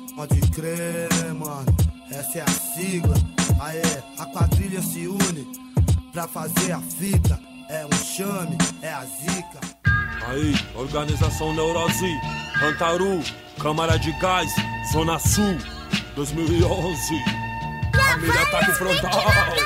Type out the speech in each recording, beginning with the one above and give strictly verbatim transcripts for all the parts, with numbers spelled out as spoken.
Pode crer, mano, essa é a sigla. Aê, a quadrilha se une pra fazer a fita. É um chame, é a zica. Aí, organização Neurose, Rantaru, Câmara de Gás, Zona Sul, dois mil e onze. Família Ataque Frontal.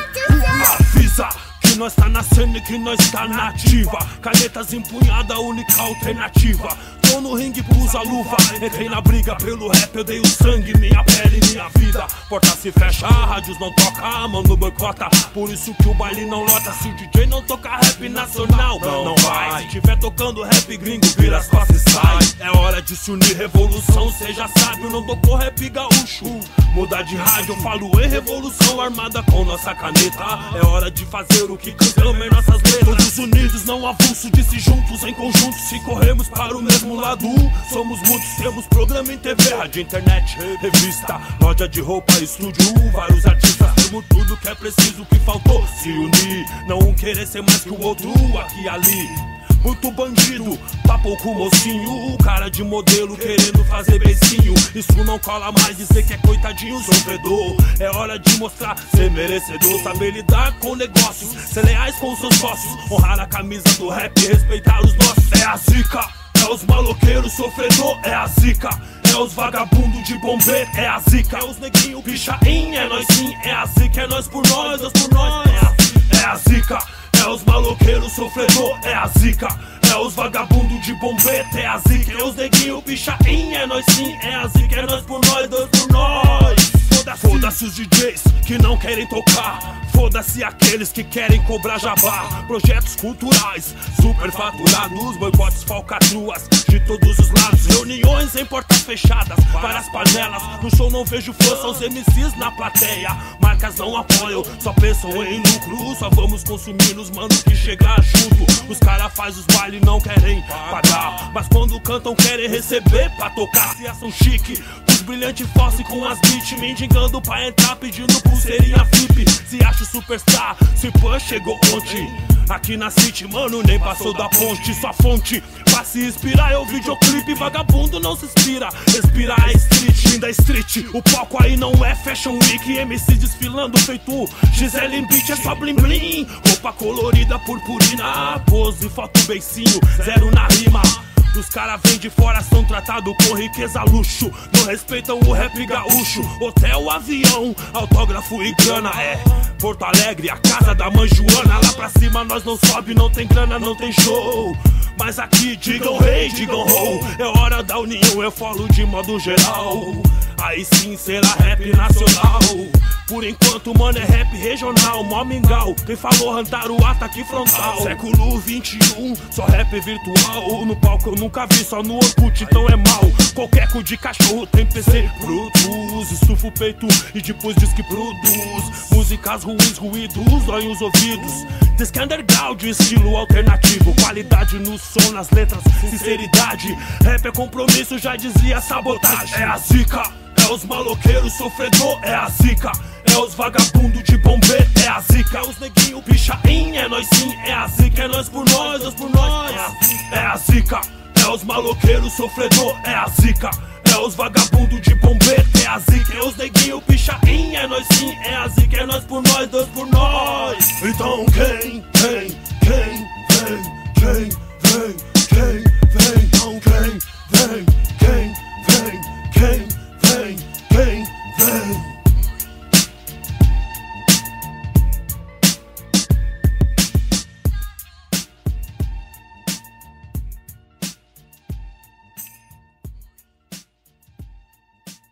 Avisa que nós tá na cena e que nós tá na ativa. Canetas empunhada, única alternativa. Tô no ringue, usa luva. Entrei na briga pelo rap, eu dei o sangue, minha pele, minha vida. Porta se fecha, rádios não toca, mano boicota. Por isso que o baile não lota. Se o D J não tocar rap nacional, não, não vai. Se tiver tocando rap gringo, vira as costas e sai. É hora de se unir, revolução, seja sábio. Não tocou rap gaúcho, mudar de rádio, eu falo em revolução armada com nossa caneta. É hora de fazer o que cantamos em nossas letras. Todos unidos, não avulso, disse juntos em conjunto. Se corremos para o mesmo lado, somos muitos, temos programa em T V, rádio, internet, revista, loja de roupa, estúdio, vários artistas. Temos tudo que é preciso, o que faltou se unir, não um querer ser mais que o outro, aqui e ali. Muito bandido, tá pouco mocinho, cara de modelo querendo fazer beicinho. Isso não cola mais, dizer que é coitadinho, sofredor. É hora de mostrar ser merecedor, saber lidar com negócios, ser leais com seus sócios, honrar a camisa do rap, respeitar os nossos. É a zica, é os maloqueiros sofredor, é a zica. É os vagabundos de bombeiro, é a zica. É os neguinho pichain, é nós sim, é a zica. É nós por nós, nós por nós, é a, é a zica. É os maloqueiros sofredor, é a zica. É os vagabundos de bombeta, é a zica. É os neguinho pichain, é nós sim, é a zica. É nós por nós, nós por nós. Foda-se os D Js que não querem tocar, foda-se aqueles que querem cobrar jabá. Projetos culturais, superfaturados, boicotes, falcatruas de todos os lados. Reuniões em portas fechadas, várias panelas. No show não vejo fãs, são os M Cs na plateia. Marcas não apoiam, só pensam em lucro. Só vamos consumir os manos que chegar junto. Os cara faz os bailes e não querem pagar, mas quando cantam querem receber pra tocar. Se acham chique, os brilhantes fosse com as beats, mendigando pra entrar pedindo pulseirinha V I P. Se acha superstar, se pã chegou ontem. Aqui na City, mano, nem passou da ponte. Sua fonte pra se inspirar é o videoclipe. Vagabundo não se inspira, respira a street. Fim da street, o palco aí não é Fashion Week. M C desfilando feito Gisele em beat, é só blim blim. Roupa colorida, purpurina, pose, foto beicinho, zero na rima. Os caras vêm de fora, são tratados com riqueza, luxo. Não respeitam o rap gaúcho. Hotel, avião, autógrafo e grana. É Porto Alegre, a casa da mãe Joana. Lá pra cima nós não sobe, não tem grana, não tem show. Mas aqui digam rei, digam ho. É hora da união, eu falo de modo geral. Aí sim será rap nacional. Por enquanto, mano, é rap regional, mó mingau. Quem falou Rantaru, ataque frontal. Século vinte e um, só rap virtual. No palco eu nunca vi, só no Orkut, então é mal. Qualquer cu de cachorro tem P C, produz. Estufa o peito e depois diz que produz. Músicas ruins, ruídos, dói os ouvidos. Diz que underground, estilo alternativo. Qualidade no som, nas letras, sinceridade. Rap é compromisso, já dizia sabotagem. É a zica, é os maloqueiros sofredor, é a zica. É os vagabundos de bombeiro, é a zica. É os neguinho pichain, é nós sim, é a zica. É nós por nós, nós por nós, é a zica. É os maloqueiros sofredor, é a zica. É os vagabundos de bombeiro, é a zica. É os neguinho pichain, é nós sim, é a zica. É nós por nós, nós por nós. Então quem, quem, quem vem, quem vem, quem vem, então quem vem.